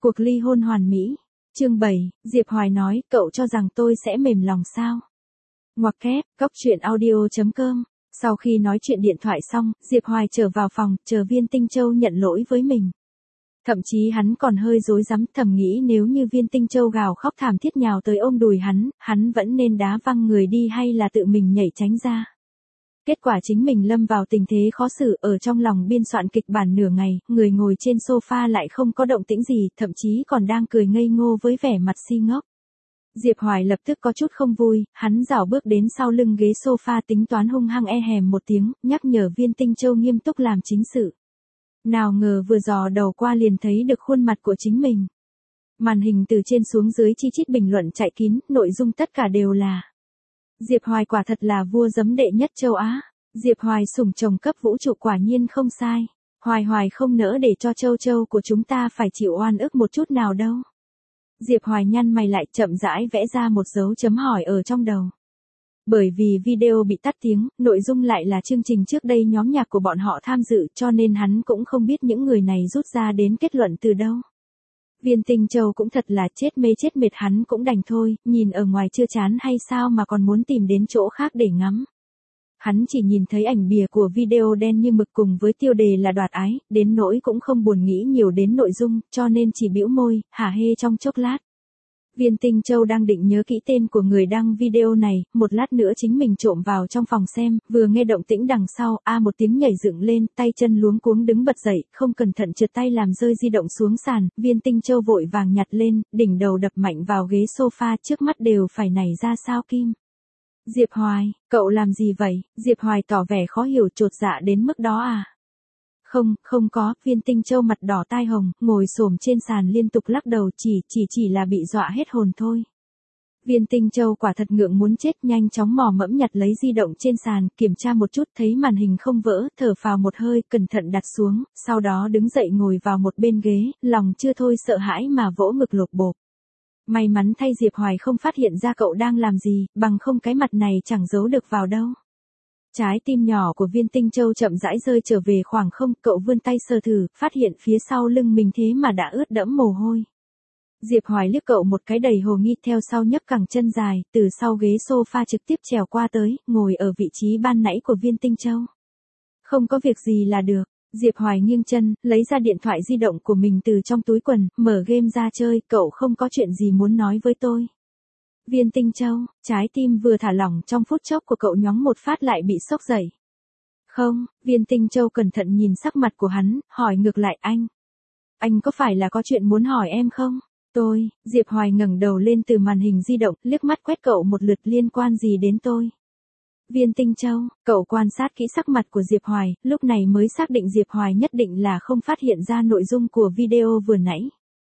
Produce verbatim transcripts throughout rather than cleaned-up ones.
Cuộc ly hôn hoàn mỹ. Chương bảy, Diệp Hoài nói, cậu cho rằng tôi sẽ mềm lòng sao? Ngoặc kép, cóc truyện audio chấm com. Sau khi nói chuyện điện thoại xong, Diệp Hoài trở vào phòng, chờ Viên Tinh Châu nhận lỗi với mình. Thậm chí hắn còn hơi rối rắm, thầm nghĩ nếu như Viên Tinh Châu gào khóc thảm thiết nhào tới ôm đùi hắn, hắn vẫn nên đá văng người đi hay là tự mình nhảy tránh ra. Kết quả chính mình lâm vào tình thế khó xử, ở trong lòng biên soạn kịch bản nửa ngày, người ngồi trên sofa lại không có động tĩnh gì, thậm chí còn đang cười ngây ngô với vẻ mặt si ngốc. Diệp Hoài lập tức có chút không vui, hắn rảo bước đến sau lưng ghế sofa tính toán hung hăng e hèm một tiếng, nhắc nhở Viên Tinh Châu nghiêm túc làm chính sự. Nào ngờ vừa dò đầu qua liền thấy được khuôn mặt của chính mình. Màn hình từ trên xuống dưới chi chít bình luận chạy kín, nội dung tất cả đều là: Diệp Hoài quả thật là vua giấm đệ nhất châu Á. Diệp Hoài sủng chồng cấp vũ trụ quả nhiên không sai. Hoài Hoài không nỡ để cho châu châu của chúng ta phải chịu oan ức một chút nào đâu. Diệp Hoài nhăn mày lại chậm rãi vẽ ra một dấu chấm hỏi ở trong đầu. Bởi vì video bị tắt tiếng, nội dung lại là chương trình trước đây nhóm nhạc của bọn họ tham dự, cho nên hắn cũng không biết những người này rút ra đến kết luận từ đâu. Viên Tinh Châu cũng thật là chết mê chết mệt, hắn cũng đành thôi, nhìn ở ngoài chưa chán hay sao mà còn muốn tìm đến chỗ khác để ngắm. Hắn chỉ nhìn thấy ảnh bìa của video đen như mực cùng với tiêu đề là đoạt ái, đến nỗi cũng không buồn nghĩ nhiều đến nội dung, cho nên chỉ bĩu môi, hả hê trong chốc lát. Viên Tinh Châu đang định nhớ kỹ tên của người đăng video này, một lát nữa chính mình trộm vào trong phòng xem, vừa nghe động tĩnh đằng sau, a một tiếng nhảy dựng lên, tay chân luống cuống đứng bật dậy, không cẩn thận trượt tay làm rơi di động xuống sàn, Viên Tinh Châu vội vàng nhặt lên, đỉnh đầu đập mạnh vào ghế sofa, trước mắt đều phải nảy ra sao kim. Diệp Hoài, cậu làm gì vậy? Diệp Hoài tỏ vẻ khó hiểu, chột dạ đến mức đó à? Không, không có, Viên Tinh Châu mặt đỏ tai hồng, ngồi xổm trên sàn liên tục lắc đầu, chỉ, chỉ chỉ là bị dọa hết hồn thôi. Viên Tinh Châu quả thật ngượng muốn chết, nhanh chóng mò mẫm nhặt lấy di động trên sàn, kiểm tra một chút thấy màn hình không vỡ, thở phào một hơi, cẩn thận đặt xuống, sau đó đứng dậy ngồi vào một bên ghế, lòng chưa thôi sợ hãi mà vỗ ngực lột bộp. May mắn thay Diệp Hoài không phát hiện ra cậu đang làm gì, bằng không cái mặt này chẳng giấu được vào đâu. Trái tim nhỏ của Viên Tinh Châu chậm rãi rơi trở về khoảng không, cậu vươn tay sờ thử, phát hiện phía sau lưng mình thế mà đã ướt đẫm mồ hôi. Diệp Hoài liếc cậu một cái đầy hồ nghi, theo sau nhấc cẳng chân dài, từ sau ghế sofa trực tiếp trèo qua tới, ngồi ở vị trí ban nãy của Viên Tinh Châu. Không có việc gì là được. Diệp Hoài nghiêng chân, lấy ra điện thoại di động của mình từ trong túi quần, mở game ra chơi, cậu không có chuyện gì muốn nói với tôi. Viên Tinh Châu, trái tim vừa thả lỏng trong phút chốc của cậu nhóng một phát lại bị sốc dậy. Không, Viên Tinh Châu cẩn thận nhìn sắc mặt của hắn, hỏi ngược lại anh. Anh có phải là có chuyện muốn hỏi em không? Tôi, Diệp Hoài ngẩng đầu lên từ màn hình di động, liếc mắt quét cậu một lượt, liên quan gì đến tôi? Viên Tinh Châu, cậu quan sát kỹ sắc mặt của Diệp Hoài, lúc này mới xác định Diệp Hoài nhất định là không phát hiện ra nội dung của video vừa nãy.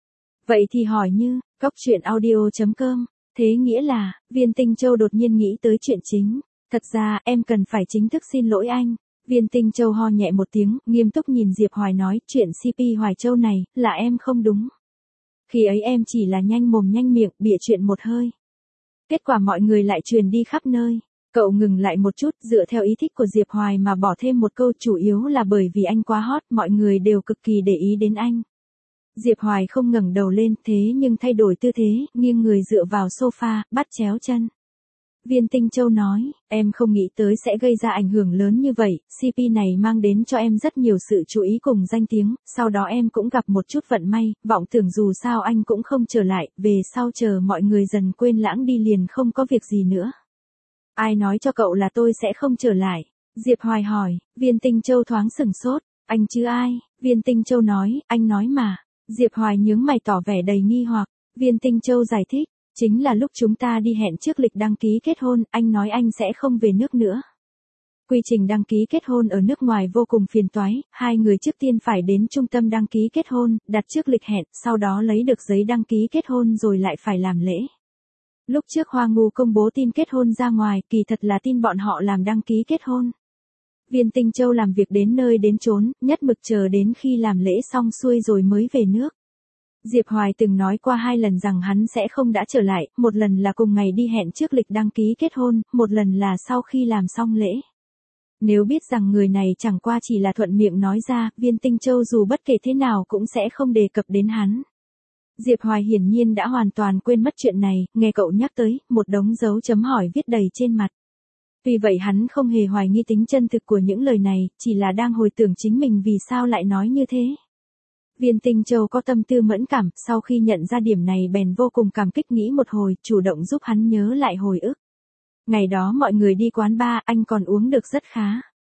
Vậy thì hỏi như, cóc truyện audio chấm com, thế nghĩa là, Viên Tinh Châu đột nhiên nghĩ tới chuyện chính. Thật ra, em cần phải chính thức xin lỗi anh. Viên Tinh Châu ho nhẹ một tiếng, nghiêm túc nhìn Diệp Hoài nói, chuyện xê pê Hoài Châu này, là em không đúng. Khi ấy em chỉ là nhanh mồm nhanh miệng, bịa chuyện một hơi. Kết quả mọi người lại truyền đi khắp nơi. Cậu ngừng lại một chút, dựa theo ý thích của Diệp Hoài mà bỏ thêm một câu, chủ yếu là bởi vì anh quá hot, mọi người đều cực kỳ để ý đến anh. Diệp Hoài không ngẩng đầu lên, thế nhưng thay đổi tư thế, nghiêng người dựa vào sofa, bắt chéo chân. Viên Tinh Châu nói, em không nghĩ tới sẽ gây ra ảnh hưởng lớn như vậy, xê pê này mang đến cho em rất nhiều sự chú ý cùng danh tiếng, sau đó em cũng gặp một chút vận may, vọng tưởng dù sao anh cũng không trở lại, về sau chờ mọi người dần quên lãng đi liền không có việc gì nữa. Ai nói cho cậu là tôi sẽ không trở lại? Diệp Hoài hỏi. Viên Tinh Châu thoáng sửng sốt. Anh chứ ai? Viên Tinh Châu nói, anh nói mà. Diệp Hoài nhướng mày tỏ vẻ đầy nghi hoặc. Viên Tinh Châu giải thích, chính là lúc chúng ta đi hẹn trước lịch đăng ký kết hôn, anh nói anh sẽ không về nước nữa. Quy trình đăng ký kết hôn ở nước ngoài vô cùng phiền toái, hai người trước tiên phải đến trung tâm đăng ký kết hôn, đặt trước lịch hẹn, sau đó lấy được giấy đăng ký kết hôn rồi lại phải làm lễ. Lúc trước Hoa Ngu công bố tin kết hôn ra ngoài, kỳ thật là tin bọn họ làm đăng ký kết hôn. Viên Tinh Châu làm việc đến nơi đến chốn, nhất mực chờ đến khi làm lễ xong xuôi rồi mới về nước. Diệp Hoài từng nói qua hai lần rằng hắn sẽ không đã trở lại, một lần là cùng ngày đi hẹn trước lịch đăng ký kết hôn, một lần là sau khi làm xong lễ. Nếu biết rằng người này chẳng qua chỉ là thuận miệng nói ra, Viên Tinh Châu dù bất kể thế nào cũng sẽ không đề cập đến hắn. Diệp Hoài hiển nhiên đã hoàn toàn quên mất chuyện này, nghe cậu nhắc tới, một đống dấu chấm hỏi viết đầy trên mặt. Vì vậy hắn không hề hoài nghi tính chân thực của những lời này, chỉ là đang hồi tưởng chính mình vì sao lại nói như thế. Viên Tinh Châu có tâm tư mẫn cảm, sau khi nhận ra điểm này bèn vô cùng cảm kích nghĩ một hồi, chủ động giúp hắn nhớ lại hồi ức. Ngày đó mọi người đi quán bar, anh còn uống được rất khá.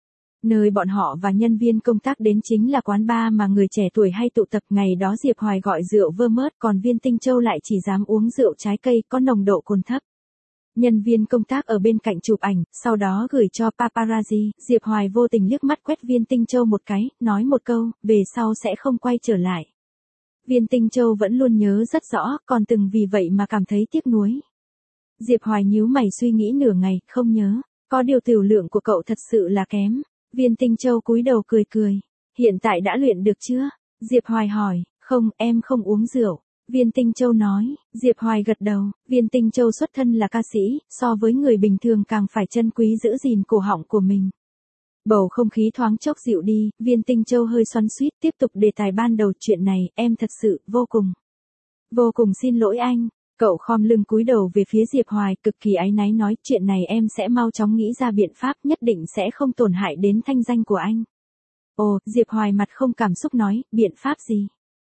Nơi bọn họ và nhân viên công tác đến chính là quán bar mà người trẻ tuổi hay tụ tập. Ngày đó Diệp Hoài gọi rượu Vermouth, còn Viên Tinh Châu lại chỉ dám uống rượu trái cây có nồng độ cồn thấp. Nhân viên công tác ở bên cạnh chụp ảnh, sau đó gửi cho paparazzi. Diệp Hoài vô tình liếc mắt quét Viên Tinh Châu một cái, nói một câu, về sau sẽ không quay trở lại. Viên Tinh Châu vẫn luôn nhớ rất rõ, còn từng vì vậy mà cảm thấy tiếc nuối. Diệp Hoài nhíu mày suy nghĩ nửa ngày, không nhớ, có điều tiểu lượng của cậu thật sự là kém. Viên Tinh Châu cúi đầu cười cười, hiện tại đã luyện được chưa? Diệp Hoài hỏi, không, em không uống rượu. Viên Tinh Châu nói, Diệp Hoài gật đầu, Viên Tinh Châu xuất thân là ca sĩ, so với người bình thường càng phải trân quý giữ gìn cổ họng của mình. Bầu không khí thoáng chốc dịu đi, Viên Tinh Châu hơi xoắn xuýt tiếp tục đề tài ban đầu. Chuyện này, em thật sự, vô cùng, vô cùng xin lỗi anh. Cậu khom lưng cúi đầu về phía Diệp Hoài, cực kỳ áy náy nói, chuyện này em sẽ mau chóng nghĩ ra biện pháp, nhất định sẽ không tổn hại đến thanh danh của anh. Ồ, Diệp Hoài mặt không cảm xúc nói, biện pháp gì?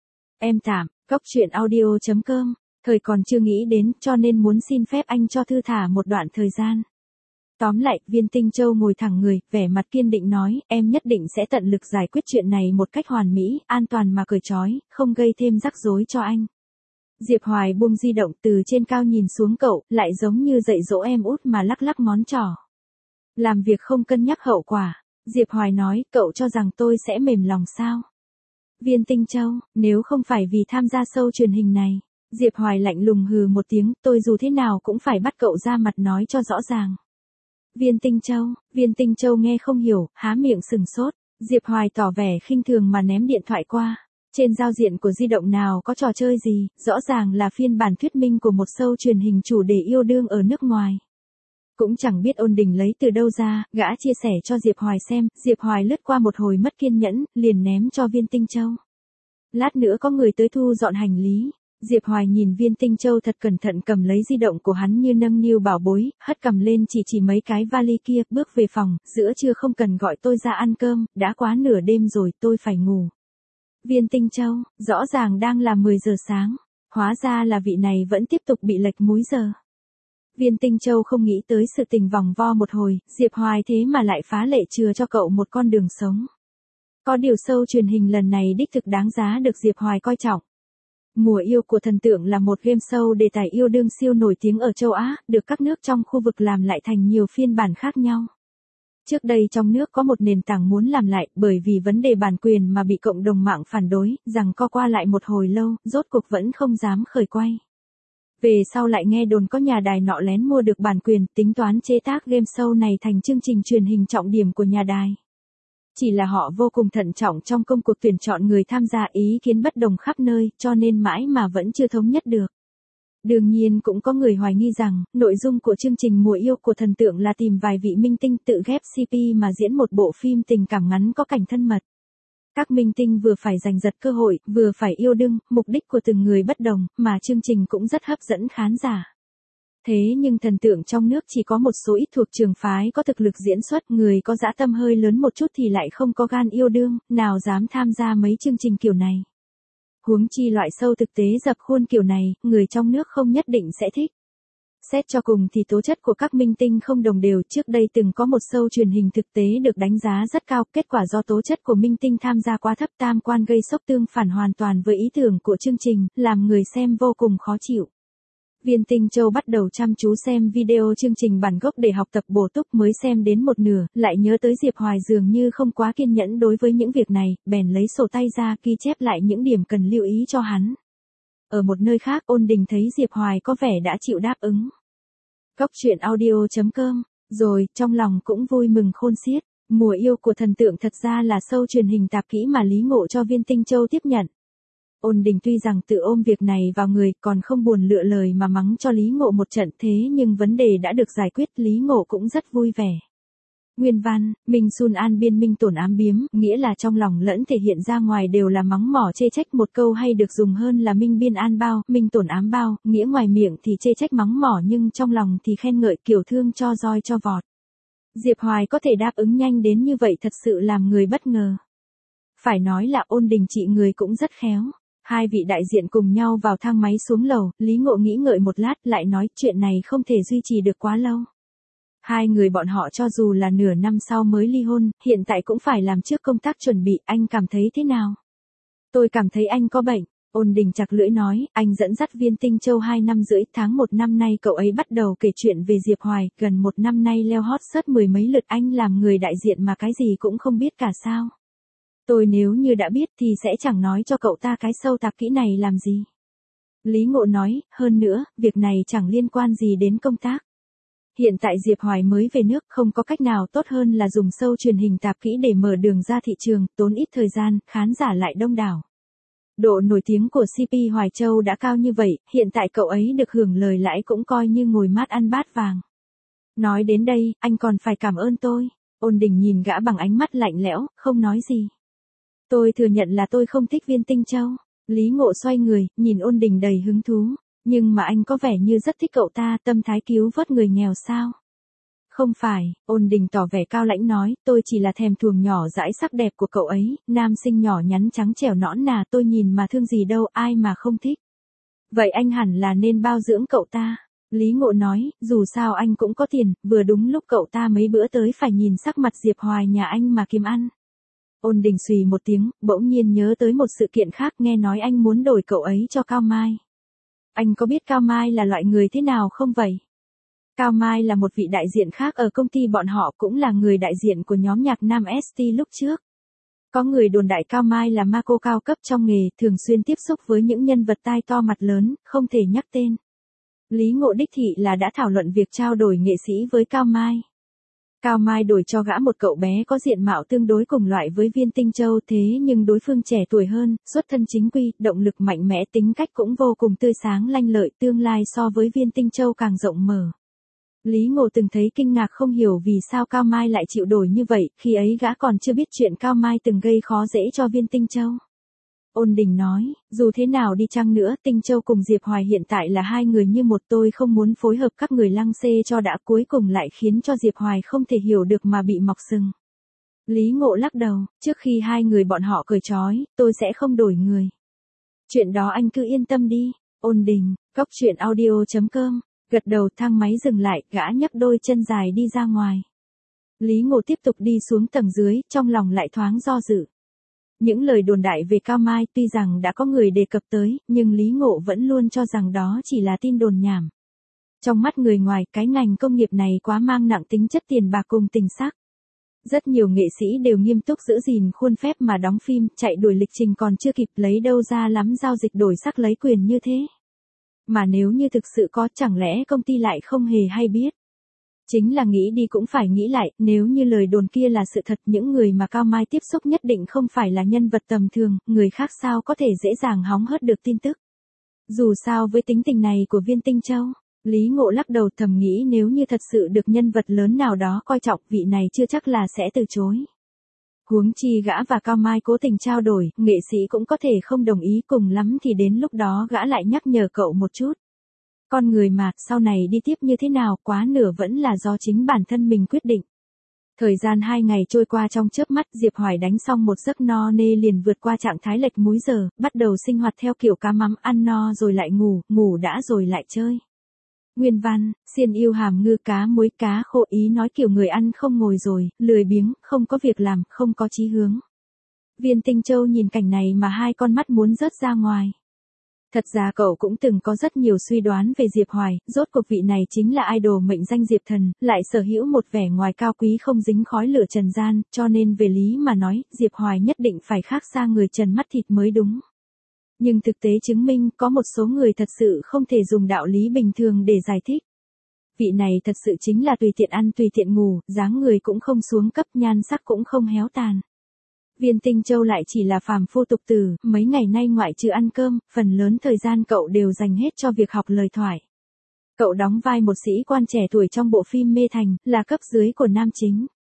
Em tạm, cốc truyện audio chấm com, thời còn chưa nghĩ đến, cho nên muốn xin phép anh cho thư thả một đoạn thời gian. Tóm lại, Viên Tinh Châu ngồi thẳng người, vẻ mặt kiên định nói, em nhất định sẽ tận lực giải quyết chuyện này một cách hoàn mỹ, an toàn mà cởi trói, không gây thêm rắc rối cho anh. Diệp Hoài buông di động từ trên cao nhìn xuống cậu, lại giống như dạy dỗ em út mà lắc lắc ngón trỏ. Làm việc không cân nhắc hậu quả. Diệp Hoài nói, cậu cho rằng tôi sẽ mềm lòng sao? Viên Tinh Châu, nếu không phải vì tham gia show truyền hình này. Diệp Hoài lạnh lùng hừ một tiếng, tôi dù thế nào cũng phải bắt cậu ra mặt nói cho rõ ràng. Viên Tinh Châu, Viên Tinh Châu nghe không hiểu, há miệng sừng sốt. Diệp Hoài tỏ vẻ khinh thường mà ném điện thoại qua. Trên giao diện của di động nào có trò chơi gì, rõ ràng là phiên bản thuyết minh của một show truyền hình chủ đề yêu đương ở nước ngoài. Cũng chẳng biết Ôn Đình lấy từ đâu ra, gã chia sẻ cho Diệp Hoài xem, Diệp Hoài lướt qua một hồi mất kiên nhẫn, liền ném cho Viên Tinh Châu. Lát nữa có người tới thu dọn hành lý. Diệp Hoài nhìn Viên Tinh Châu thật cẩn thận cầm lấy di động của hắn như nâng niu bảo bối, hất cầm lên chỉ chỉ mấy cái vali kia, bước về phòng, giữa trưa không cần gọi tôi ra ăn cơm, đã quá nửa đêm rồi, tôi phải ngủ. Viên Tinh Châu, rõ ràng đang là mười giờ sáng, hóa ra là vị này vẫn tiếp tục bị lệch múi giờ. Viên Tinh Châu không nghĩ tới sự tình vòng vo một hồi, Diệp Hoài thế mà lại phá lệ chừa cho cậu một con đường sống. Có điều show truyền hình lần này đích thực đáng giá được Diệp Hoài coi trọng. Mùa yêu của thần tượng là một game show đề tài yêu đương siêu nổi tiếng ở châu Á, được các nước trong khu vực làm lại thành nhiều phiên bản khác nhau. Trước đây trong nước có một nền tảng muốn làm lại, bởi vì vấn đề bản quyền mà bị cộng đồng mạng phản đối, rằng co qua lại một hồi lâu, rốt cuộc vẫn không dám khởi quay. Về sau lại nghe đồn có nhà đài nọ lén mua được bản quyền, tính toán chế tác game show này thành chương trình truyền hình trọng điểm của nhà đài. Chỉ là họ vô cùng thận trọng trong công cuộc tuyển chọn người tham gia, ý kiến bất đồng khắp nơi, cho nên mãi mà vẫn chưa thống nhất được. Đương nhiên cũng có người hoài nghi rằng, nội dung của chương trình Mùa yêu của thần tượng là tìm vài vị minh tinh tự ghép xê pê mà diễn một bộ phim tình cảm ngắn có cảnh thân mật. Các minh tinh vừa phải giành giật cơ hội, vừa phải yêu đương, mục đích của từng người bất đồng, mà chương trình cũng rất hấp dẫn khán giả. Thế nhưng thần tượng trong nước chỉ có một số ít thuộc trường phái có thực lực diễn xuất, người có dã tâm hơi lớn một chút thì lại không có gan yêu đương, nào dám tham gia mấy chương trình kiểu này. Huống chi loại show thực tế dập khuôn kiểu này, người trong nước không nhất định sẽ thích. Xét cho cùng thì tố chất của các minh tinh không đồng đều, trước đây từng có một show truyền hình thực tế được đánh giá rất cao, kết quả do tố chất của minh tinh tham gia quá thấp, tam quan gây sốc tương phản hoàn toàn với ý tưởng của chương trình, làm người xem vô cùng khó chịu. Viên Tinh Châu bắt đầu chăm chú xem video chương trình bản gốc để học tập bổ túc, mới xem đến một nửa, lại nhớ tới Diệp Hoài dường như không quá kiên nhẫn đối với những việc này, bèn lấy sổ tay ra ghi chép lại những điểm cần lưu ý cho hắn. Ở một nơi khác, Ôn Đình thấy Diệp Hoài có vẻ đã chịu đáp ứng. Cốc truyện audio chấm com, rồi, trong lòng cũng vui mừng khôn xiết. Mùa yêu của thần tượng thật ra là show truyền hình tạp kỹ mà Lý Ngộ cho Viên Tinh Châu tiếp nhận. Ôn Đình tuy rằng tự ôm việc này vào người, còn không buồn lựa lời mà mắng cho Lý Ngộ một trận, thế nhưng vấn đề đã được giải quyết, Lý Ngộ cũng rất vui vẻ. Nguyên văn, Minh Sun An biên minh tổn ám biếm, nghĩa là trong lòng lẫn thể hiện ra ngoài đều là mắng mỏ chê trách, một câu hay được dùng hơn là minh biên an bao, minh tổn ám bao, nghĩa ngoài miệng thì chê trách mắng mỏ nhưng trong lòng thì khen ngợi, kiểu thương cho roi cho vọt. Diệp Hoài có thể đáp ứng nhanh đến như vậy thật sự làm người bất ngờ. Phải nói là Ôn Đình trị người cũng rất khéo. Hai vị đại diện cùng nhau vào thang máy xuống lầu, Lý Ngộ nghĩ ngợi một lát lại nói chuyện này không thể duy trì được quá lâu. Hai người bọn họ cho dù là nửa năm sau mới ly hôn, hiện tại cũng phải làm trước công tác chuẩn bị, anh cảm thấy thế nào? Tôi cảm thấy anh có bệnh. Ôn Đình chặt lưỡi nói, anh dẫn dắt Viên Tinh Châu hai năm rưỡi, tháng một năm nay cậu ấy bắt đầu kể chuyện về Diệp Hoài, gần một năm nay leo hot search mười mấy lượt, anh làm người đại diện mà cái gì cũng không biết cả sao? Tôi nếu như đã biết thì sẽ chẳng nói cho cậu ta cái sâu tạp kỹ này làm gì. Lý Ngộ nói, hơn nữa, việc này chẳng liên quan gì đến công tác. Hiện tại Diệp Hoài mới về nước, không có cách nào tốt hơn là dùng show truyền hình tạp kỹ để mở đường ra thị trường, tốn ít thời gian, khán giả lại đông đảo. Độ nổi tiếng của xê pê Hoài Châu đã cao như vậy, hiện tại cậu ấy được hưởng lời lãi cũng coi như ngồi mát ăn bát vàng. Nói đến đây, anh còn phải cảm ơn tôi. Ôn Đình nhìn gã bằng ánh mắt lạnh lẽo, không nói gì. Tôi thừa nhận là tôi không thích Viên Tinh Châu. Lý Ngộ xoay người, nhìn Ôn Đình đầy hứng thú. Nhưng mà anh có vẻ như rất thích cậu ta, tâm thái cứu vớt người nghèo sao? Không phải, Ôn Đình tỏ vẻ cao lãnh nói, tôi chỉ là thèm thuồng nhỏ dãi sắc đẹp của cậu ấy, nam sinh nhỏ nhắn trắng trẻo nõn nà, tôi nhìn mà thương gì đâu, ai mà không thích. Vậy anh hẳn là nên bao dưỡng cậu ta. Lý Ngộ nói, dù sao anh cũng có tiền, vừa đúng lúc cậu ta mấy bữa tới phải nhìn sắc mặt Diệp Hoài nhà anh mà kiếm ăn. Ôn Đình xùy một tiếng, bỗng nhiên nhớ tới một sự kiện khác, nghe nói anh muốn đổi cậu ấy cho Cao Mai. Anh có biết Cao Mai là loại người thế nào không vậy? Cao Mai là một vị đại diện khác ở công ty bọn họ, cũng là người đại diện của nhóm nhạc nam ét tê lúc trước. Có người đồn đại Cao Mai là ma cô cao cấp trong nghề, thường xuyên tiếp xúc với những nhân vật tai to mặt lớn, không thể nhắc tên. Lý Ngộ đích thị là đã thảo luận việc trao đổi nghệ sĩ với Cao Mai. Cao Mai đổi cho gã một cậu bé có diện mạo tương đối cùng loại với Viên Tinh Châu, thế nhưng đối phương trẻ tuổi hơn, xuất thân chính quy, động lực mạnh mẽ, tính cách cũng vô cùng tươi sáng lanh lợi, tương lai so với Viên Tinh Châu càng rộng mở. Lý Ngộ từng thấy kinh ngạc không hiểu vì sao Cao Mai lại chịu đổi như vậy, khi ấy gã còn chưa biết chuyện Cao Mai từng gây khó dễ cho Viên Tinh Châu. Ôn Đình nói, dù thế nào đi chăng nữa, Tinh Châu cùng Diệp Hoài hiện tại là hai người như một, tôi không muốn phối hợp các người lăng xê cho đã, cuối cùng lại khiến cho Diệp Hoài không thể hiểu được mà bị mọc sừng. Lý Ngộ lắc đầu, trước khi hai người bọn họ cởi trói, tôi sẽ không đổi người. Chuyện đó anh cứ yên tâm đi. Ôn Đình, góc truyện audio chấm com, gật đầu, thang máy dừng lại, gã nhấc đôi chân dài đi ra ngoài. Lý Ngộ tiếp tục đi xuống tầng dưới, trong lòng lại thoáng do dự. Những lời đồn đại về Cao Mai tuy rằng đã có người đề cập tới, nhưng Lý Ngộ vẫn luôn cho rằng đó chỉ là tin đồn nhảm. Trong mắt người ngoài, cái ngành công nghiệp này quá mang nặng tính chất tiền bạc cùng tình sắc. Rất nhiều nghệ sĩ đều nghiêm túc giữ gìn khuôn phép mà đóng phim, chạy đuổi lịch trình còn chưa kịp, lấy đâu ra lắm giao dịch đổi sắc lấy quyền như thế. Mà nếu như thực sự có, chẳng lẽ công ty lại không hề hay biết? Chính là nghĩ đi cũng phải nghĩ lại, nếu như lời đồn kia là sự thật, những người mà Cao Mai tiếp xúc nhất định không phải là nhân vật tầm thường, người khác sao có thể dễ dàng hóng hớt được tin tức. Dù sao với tính tình này của Viên Tinh Châu, Lý Ngộ lắc đầu thầm nghĩ nếu như thật sự được nhân vật lớn nào đó coi trọng, vị này chưa chắc là sẽ từ chối. Huống chi gã và Cao Mai cố tình trao đổi, nghệ sĩ cũng có thể không đồng ý, cùng lắm thì đến lúc đó gã lại nhắc nhở cậu một chút. Con người mà, sau này đi tiếp như thế nào, quá nửa vẫn là do chính bản thân mình quyết định. Thời gian hai ngày trôi qua trong chớp mắt, Diệp Hoài đánh xong một giấc no nê liền vượt qua trạng thái lệch múi giờ, bắt đầu sinh hoạt theo kiểu cá mắm, ăn no rồi lại ngủ, ngủ đã rồi lại chơi. Nguyên văn, xiên yêu hàm ngư cá muối cá khô, ý nói kiểu người ăn không ngồi rồi, lười biếng, không có việc làm, không có chí hướng. Viên Tinh Châu nhìn cảnh này mà hai con mắt muốn rớt ra ngoài. Thật ra cậu cũng từng có rất nhiều suy đoán về Diệp Hoài, rốt cuộc vị này chính là idol mệnh danh Diệp Thần, lại sở hữu một vẻ ngoài cao quý không dính khói lửa trần gian, cho nên về lý mà nói, Diệp Hoài nhất định phải khác xa người trần mắt thịt mới đúng. Nhưng thực tế chứng minh, có một số người thật sự không thể dùng đạo lý bình thường để giải thích. Vị này thật sự chính là tùy tiện ăn tùy tiện ngủ, dáng người cũng không xuống cấp, nhan sắc cũng không héo tàn. Viên Tinh Châu lại chỉ là phàm phu tục tử, mấy ngày nay ngoại trừ ăn cơm, phần lớn thời gian cậu đều dành hết cho việc học lời thoại. Cậu đóng vai một sĩ quan trẻ tuổi trong bộ phim Mê Thành, là cấp dưới của nam chính.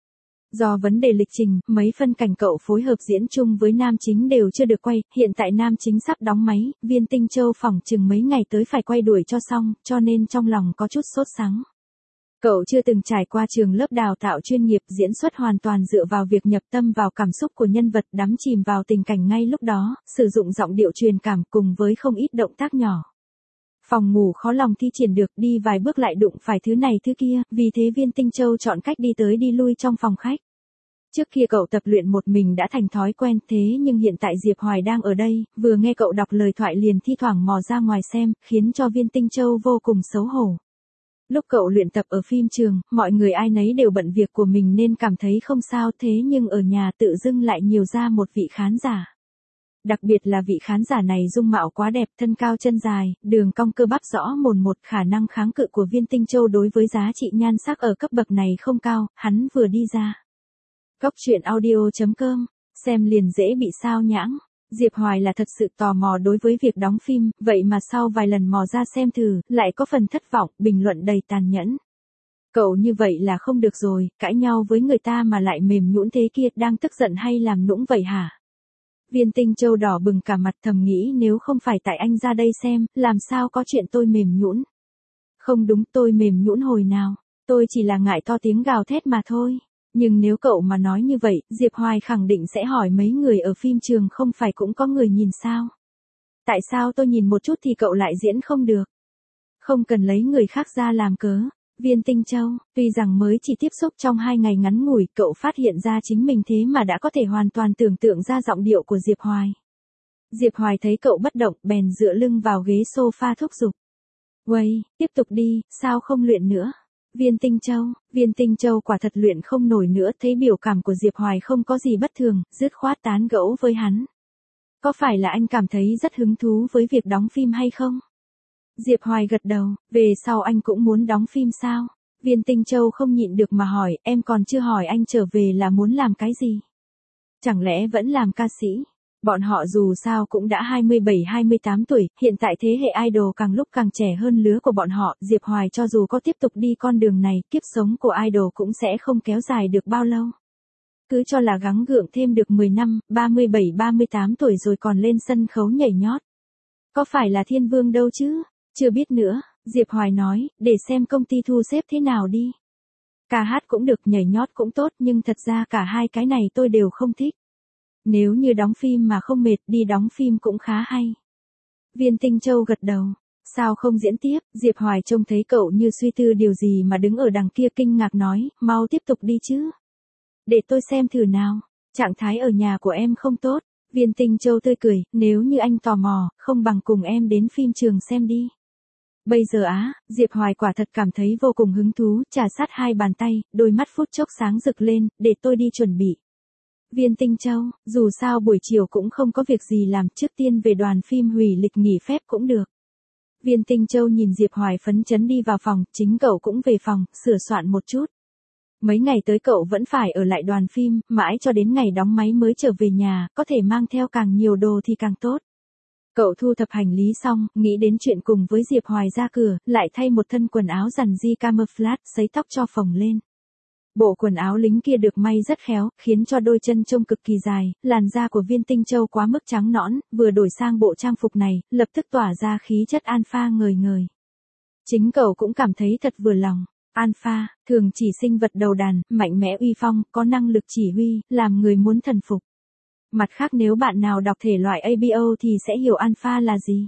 Do vấn đề lịch trình, mấy phân cảnh cậu phối hợp diễn chung với nam chính đều chưa được quay, hiện tại nam chính sắp đóng máy, Viên Tinh Châu phỏng chừng mấy ngày tới phải quay đuổi cho xong, cho nên trong lòng có chút sốt sắng. Cậu chưa từng trải qua trường lớp đào tạo chuyên nghiệp, diễn xuất hoàn toàn dựa vào việc nhập tâm vào cảm xúc của nhân vật, đắm chìm vào tình cảnh ngay lúc đó, sử dụng giọng điệu truyền cảm cùng với không ít động tác nhỏ. Phòng ngủ khó lòng thi triển được, đi vài bước lại đụng phải thứ này thứ kia, vì thế Viên Tinh Châu chọn cách đi tới đi lui trong phòng khách. Trước kia cậu tập luyện một mình đã thành thói quen, thế nhưng hiện tại Diệp Hoài đang ở đây, vừa nghe cậu đọc lời thoại liền thi thoảng mò ra ngoài xem, khiến cho Viên Tinh Châu vô cùng xấu hổ. Lúc cậu luyện tập ở phim trường, mọi người ai nấy đều bận việc của mình nên cảm thấy không sao, thế nhưng ở nhà tự dưng lại nhiều ra một vị khán giả. Đặc biệt là vị khán giả này dung mạo quá đẹp, thân cao chân dài, đường cong cơ bắp rõ mồn một, khả năng kháng cự của Viên Tinh Châu đối với giá trị nhan sắc ở cấp bậc này không cao, hắn vừa đi ra. Cốc truyện audio chấm com, xem liền dễ bị sao nhãng. Diệp Hoài là thật sự tò mò đối với việc đóng phim, vậy mà sau vài lần mò ra xem thử, lại có phần thất vọng, bình luận đầy tàn nhẫn. Cậu như vậy là không được rồi, cãi nhau với người ta mà lại mềm nhũn thế kia, đang tức giận hay làm nũng vậy hả? Viên Tinh Châu đỏ bừng cả mặt, thầm nghĩ nếu không phải tại anh ra đây xem, làm sao có chuyện tôi mềm nhũn. Không đúng, tôi mềm nhũn hồi nào, tôi chỉ là ngại to tiếng gào thét mà thôi. Nhưng nếu cậu mà nói như vậy, Diệp Hoài khẳng định sẽ hỏi mấy người ở phim trường không phải cũng có người nhìn sao? Tại sao tôi nhìn một chút thì cậu lại diễn không được? Không cần lấy người khác ra làm cớ. Viên Tinh Châu, tuy rằng mới chỉ tiếp xúc trong hai ngày ngắn ngủi, cậu phát hiện ra chính mình thế mà đã có thể hoàn toàn tưởng tượng ra giọng điệu của Diệp Hoài. Diệp Hoài thấy cậu bất động, bèn dựa lưng vào ghế sofa thúc giục. Uầy, tiếp tục đi, sao không luyện nữa? Viên Tinh Châu, Viên Tinh Châu quả thật luyện không nổi nữa, thấy biểu cảm của Diệp Hoài không có gì bất thường, dứt khoát tán gẫu với hắn. Có phải là anh cảm thấy rất hứng thú với việc đóng phim hay không? Diệp Hoài gật đầu, về sau anh cũng muốn đóng phim sao? Viên Tinh Châu không nhịn được mà hỏi, em còn chưa hỏi anh trở về là muốn làm cái gì? Chẳng lẽ vẫn làm ca sĩ? Bọn họ dù sao cũng đã hai mươi bảy hai mươi tám tuổi, hiện tại thế hệ idol càng lúc càng trẻ hơn lứa của bọn họ, Diệp Hoài cho dù có tiếp tục đi con đường này, kiếp sống của idol cũng sẽ không kéo dài được bao lâu. Cứ cho là gắng gượng thêm được mười năm, ba mươi bảy ba mươi tám tuổi rồi còn lên sân khấu nhảy nhót. Có phải là thiên vương đâu chứ? Chưa biết nữa, Diệp Hoài nói, để xem công ty thu xếp thế nào đi. Ca hát cũng được, nhảy nhót cũng tốt, nhưng thật ra cả hai cái này tôi đều không thích. Nếu như đóng phim mà không mệt, đi đóng phim cũng khá hay. Viên Tinh Châu gật đầu. Sao không diễn tiếp? Diệp Hoài trông thấy cậu như suy tư điều gì mà đứng ở đằng kia kinh ngạc nói, mau tiếp tục đi chứ. Để tôi xem thử nào. Trạng thái ở nhà của em không tốt. Viên Tinh Châu tươi cười, nếu như anh tò mò, không bằng cùng em đến phim trường xem đi. Bây giờ á, Diệp Hoài quả thật cảm thấy vô cùng hứng thú, trà sát hai bàn tay, đôi mắt phút chốc sáng rực lên, để tôi đi chuẩn bị. Viên Tinh Châu, dù sao buổi chiều cũng không có việc gì làm, trước tiên về đoàn phim hủy lịch nghỉ phép cũng được. Viên Tinh Châu nhìn Diệp Hoài phấn chấn đi vào phòng, chính cậu cũng về phòng, sửa soạn một chút. Mấy ngày tới cậu vẫn phải ở lại đoàn phim, mãi cho đến ngày đóng máy mới trở về nhà, có thể mang theo càng nhiều đồ thì càng tốt. Cậu thu thập hành lý xong, nghĩ đến chuyện cùng với Diệp Hoài ra cửa, lại thay một thân quần áo rằn ri camouflage, sấy tóc cho phồng lên. Bộ quần áo lính kia được may rất khéo, khiến cho đôi chân trông cực kỳ dài, làn da của Viên Tinh Châu quá mức trắng nõn, vừa đổi sang bộ trang phục này, lập tức tỏa ra khí chất alpha ngời ngời. Chính cậu cũng cảm thấy thật vừa lòng. Alpha, thường chỉ sinh vật đầu đàn, mạnh mẽ uy phong, có năng lực chỉ huy, làm người muốn thần phục. Mặt khác nếu bạn nào đọc thể loại a bê o thì sẽ hiểu alpha là gì.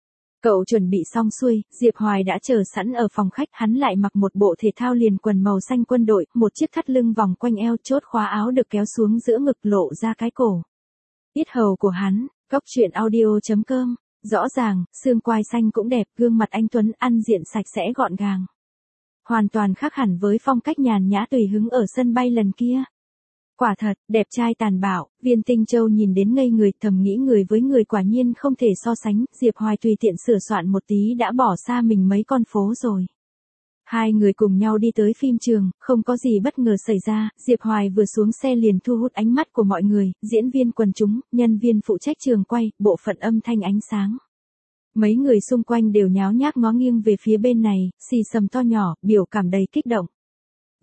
Cậu chuẩn bị xong xuôi, Diệp Hoài đã chờ sẵn ở phòng khách, hắn lại mặc một bộ thể thao liền quần màu xanh quân đội, một chiếc thắt lưng vòng quanh eo, chốt khóa áo được kéo xuống giữa ngực lộ ra cái cổ. Yết hầu của hắn, cốc truyện audio chấm com, rõ ràng, xương quai xanh cũng đẹp, gương mặt anh tuấn, ăn diện sạch sẽ gọn gàng. Hoàn toàn khác hẳn với phong cách nhàn nhã tùy hứng ở sân bay lần kia. Quả thật, đẹp trai tàn bạo, Viên Tinh Châu nhìn đến ngây người, thầm nghĩ người với người quả nhiên không thể so sánh, Diệp Hoài tùy tiện sửa soạn một tí đã bỏ xa mình mấy con phố rồi. Hai người cùng nhau đi tới phim trường, không có gì bất ngờ xảy ra, Diệp Hoài vừa xuống xe liền thu hút ánh mắt của mọi người, diễn viên quần chúng, nhân viên phụ trách trường quay, bộ phận âm thanh ánh sáng. Mấy người xung quanh đều nháo nhác ngó nghiêng về phía bên này, xì xầm to nhỏ, biểu cảm đầy kích động.